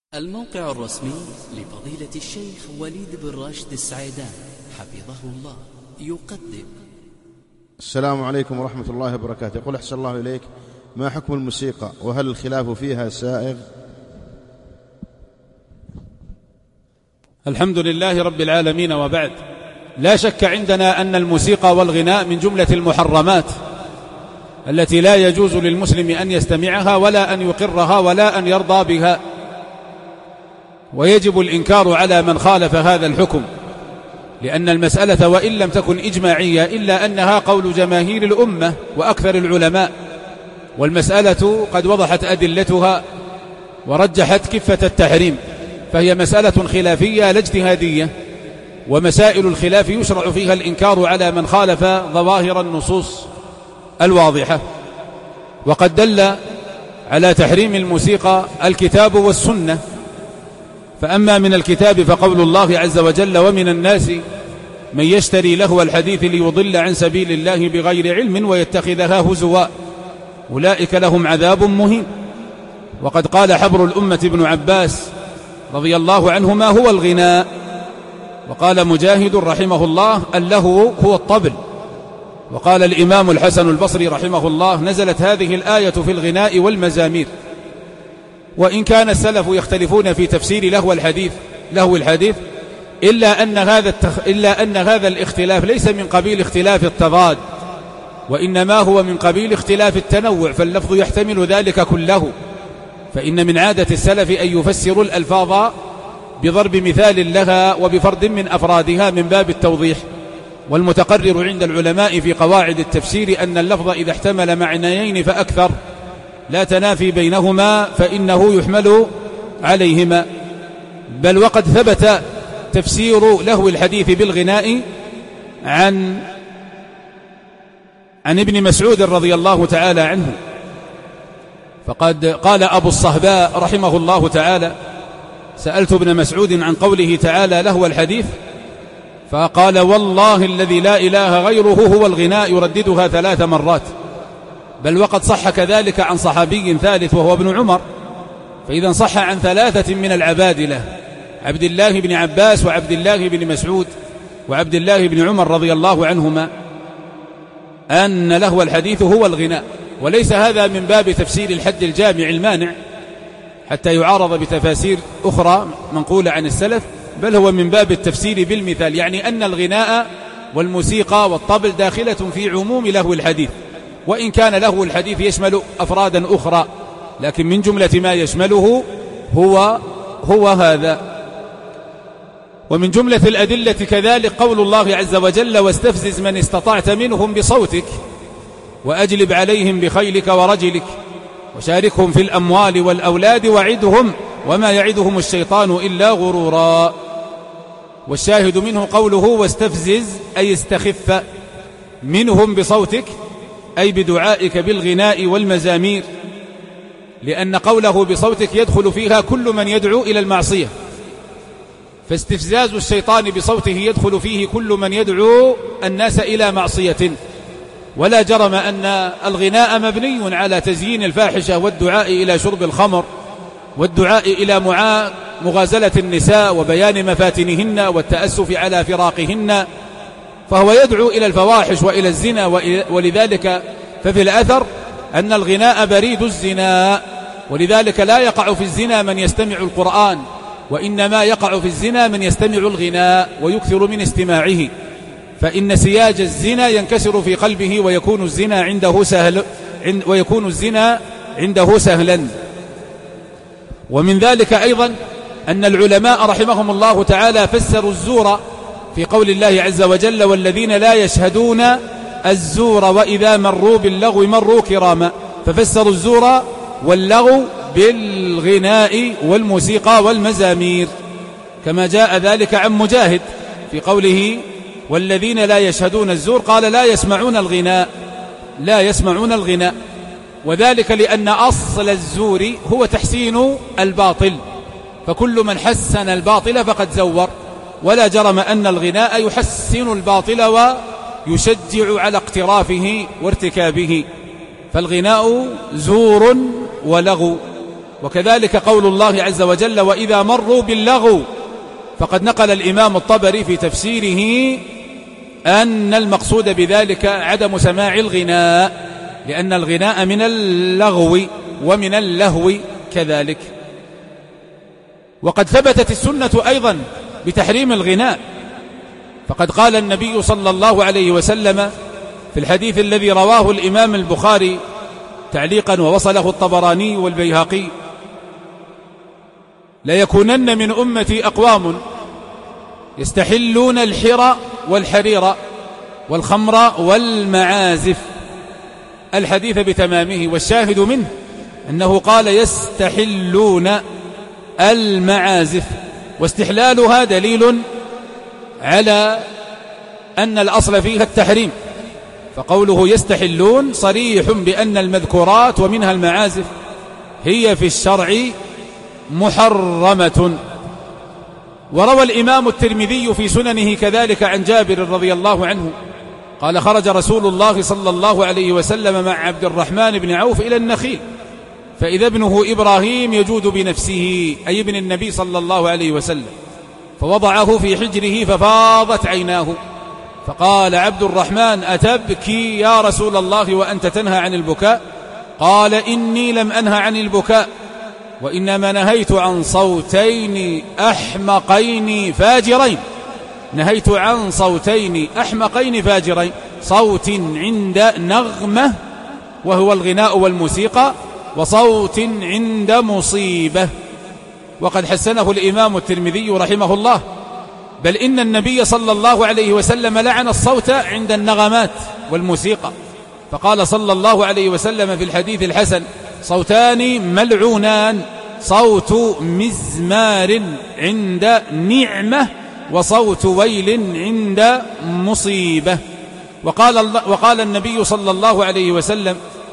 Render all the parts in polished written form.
الموقع الرسمي لفضيلة الشيخ وليد بن راشد السعيدان حفظه الله يقدم. السلام عليكم ورحمة الله وبركاته. يقول أحسن الله إليك، ما حكم الموسيقى وهل الخلاف فيها سائغ؟ الحمد لله رب العالمين، وبعد. لا شك عندنا أن الموسيقى والغناء من جملة المحرمات التي لا يجوز للمسلم أن يستمعها ولا أن يقرها ولا أن يرضى بها، ويجب الإنكار على من خالف هذا الحكم، لأن المسألة وإن لم تكن إجماعية إلا أنها قول جماهير الأمة وأكثر العلماء، والمسألة قد وضحت أدلتها ورجحت كفة التحريم، فهي مسألة خلافية لا اجتهادية، ومسائل الخلاف يشرع فيها الإنكار على من خالف ظواهر النصوص الواضحة. وقد دل على تحريم الموسيقى الكتاب والسنة، فأما من الكتاب فقول الله عز وجل: ومن الناس من يشتري لهو الحديث ليضل عن سبيل الله بغير علم ويتخذها هزوا أولئك لهم عذاب مهين. وقد قال حبر الأمة ابن عباس رضي الله عنهما: هو الغناء. وقال مجاهد رحمه الله: اللهو هو الطبل. وقال الإمام الحسن البصري رحمه الله: نزلت هذه الآية في الغناء والمزامير. وإن كان السلف يختلفون في تفسير لهو الحديث إلا أن هذا الاختلاف ليس من قبيل اختلاف التضاد، وإنما هو من قبيل اختلاف التنوع، فاللفظ يحتمل ذلك كله. فإن من عادة السلف أن يفسروا الألفاظ بضرب مثال لها وبفرد من أفرادها من باب التوضيح. والمتقرر عند العلماء في قواعد التفسير أن اللفظ إذا احتمل معنيين فأكثر لا تنافي بينهما فإنه يحمل عليهما. بل وقد ثبت تفسير لهو الحديث بالغناء عن ابن مسعود رضي الله تعالى عنه، فقد قال أبو الصهباء رحمه الله تعالى: سألت ابن مسعود عن قوله تعالى لهو الحديث، فقال: والله الذي لا إله غيره هو الغناء، يرددها 3 مرات. بل وقد صح كذلك عن صحابي ثالث وهو ابن عمر، فإذا صح عن 3 من العبادلة: عبد الله بن عباس وعبد الله بن مسعود وعبد الله بن عمر رضي الله عنهما، أن لهو الحديث هو الغناء. وليس هذا من باب تفسير الحد الجامع المانع حتى يعارض بتفاسير أخرى منقولة عن السلف، بل هو من باب التفسير بالمثال، يعني أن الغناء والموسيقى والطبل داخلة في عموم لهو الحديث، وإن كان لهو الحديث يشمل أفرادا أخرى، لكن من جملة ما يشمله هو هذا. ومن جملة الأدلة كذلك قول الله عز وجل: واستفزز من استطعت منهم بصوتك وأجلب عليهم بخيلك ورجلك وشاركهم في الأموال والأولاد وعدهم وما يعدهم الشيطان إلا غرورا. والشاهد منه قوله واستفزز، أي استخف منهم بصوتك، أي بدعائك بالغناء والمزامير، لأن قوله بصوتك يدخل فيها كل من يدعو إلى المعصية، فاستفزاز الشيطان بصوته يدخل فيه كل من يدعو الناس إلى معصية. ولا جرم أن الغناء مبني على تزيين الفاحشة والدعاء إلى شرب الخمر والدعاء إلى مغازلة النساء وبيان مفاتنهن والتأسف على فراقهن، فهو يدعو إلى الفواحش وإلى الزنا. ولذلك ففي الأثر أن الغناء بريد الزنا، ولذلك لا يقع في الزنا من يستمع القرآن، وإنما يقع في الزنا من يستمع الغناء ويكثر من استماعه، فإن سياج الزنا ينكسر في قلبه ويكون الزنا عنده سهلا. ومن ذلك أيضا أن العلماء رحمهم الله تعالى فسروا الزور في قول الله عز وجل: والذين لا يشهدون الزور وإذا مروا باللغو مروا كراما، ففسروا الزور واللغو بالغناء والموسيقى والمزامير، كما جاء ذلك عن مجاهد في قوله: والذين لا يشهدون الزور، قال لا يسمعون الغناء، وذلك لأن أصل الزور هو تحسين الباطل، فكل من حسن الباطل فقد زور. ولا جرم أن الغناء يحسن الباطل ويشجع على اقترافه وارتكابه، فالغناء زور ولغو. وكذلك قول الله عز وجل وإذا مروا باللغو. فقد نقل الإمام الطبري في تفسيره أن المقصود بذلك عدم سماع الغناء، لأن الغناء من اللغو ومن اللهو كذلك. وقد ثبتت السنة أيضا بتحريم الغناء، فقد قال النبي صلى الله عليه وسلم في الحديث الذي رواه الإمام البخاري تعليقا ووصله الطبراني والبيهقي: ليكونن من أمتي أقوام يستحلون الحر والحرير والخمر والمعازف، الحديث بتمامه. والشاهد منه أنه قال يستحلون المعازف، واستحلالها دليل على أن الأصل فيها التحريم، فقوله يستحلون صريح بأن المذكورات ومنها المعازف هي في الشرع محرمة. وروى الإمام الترمذي في سننه كذلك عن جابر رضي الله عنه قال خرج رسول الله صلى الله عليه وسلم مع عبد الرحمن بن عوف إلى النخيل، فإذا ابنه إبراهيم يجود بنفسه، أي ابن النبي صلى الله عليه وسلم، فوضعه في حجره ففاضت عيناه، فقال عبد الرحمن أتبكي يا رسول الله وأنت تنهى عن البكاء؟ قال إني لم أنهى عن البكاء، وإنما نهيت عن صوتين أحمقين فاجرين. نهيت عن صوتين أحمقين فاجرين: صوت عند نغمة وهو الغناء والموسيقى، وصوت عند مصيبة. وقد حسنه الإمام الترمذي رحمه الله، بل إن النبي صلى الله عليه وسلم لعن الصوت عند النغمات والموسيقى، فقال صلى الله عليه وسلم في الحديث الحسن: صوتان ملعونان، صوت مزمار عند نعمة، وصوت ويل عند مصيبة. وقال النبي صلى الله عليه وسلم: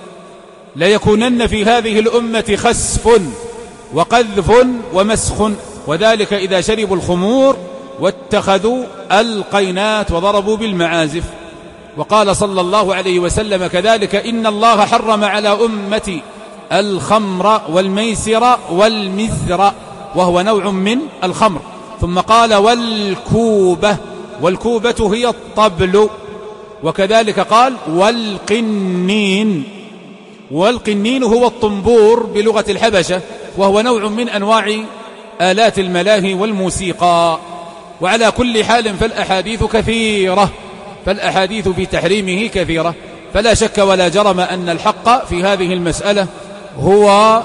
ليكونن في هذه الأمة خسف وقذف ومسخ، وذلك إذا شربوا الخمور واتخذوا القينات وضربوا بالمعازف. وقال صلى الله عليه وسلم كذلك: إن الله حرم على أمتي الخمر والميسر والمزر، وهو نوع من الخمر. ثم قال: والكوبة، والكوبة هي الطبل. وكذلك قال: والقنين، والقنين هو الطنبور بلغة الحبشة، وهو نوع من أنواع آلات الملاهي والموسيقى. وعلى كل حال فالأحاديث كثيرة، فالأحاديث في تحريمه كثيرة، فلا شك ولا جرم أن الحق في هذه المسألة هو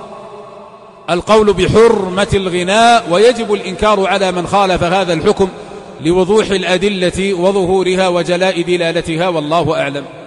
القول بحرمة الغناء، ويجب الإنكار على من خالف هذا الحكم لوضوح الأدلة وظهورها وجلاء دلالتها، والله أعلم.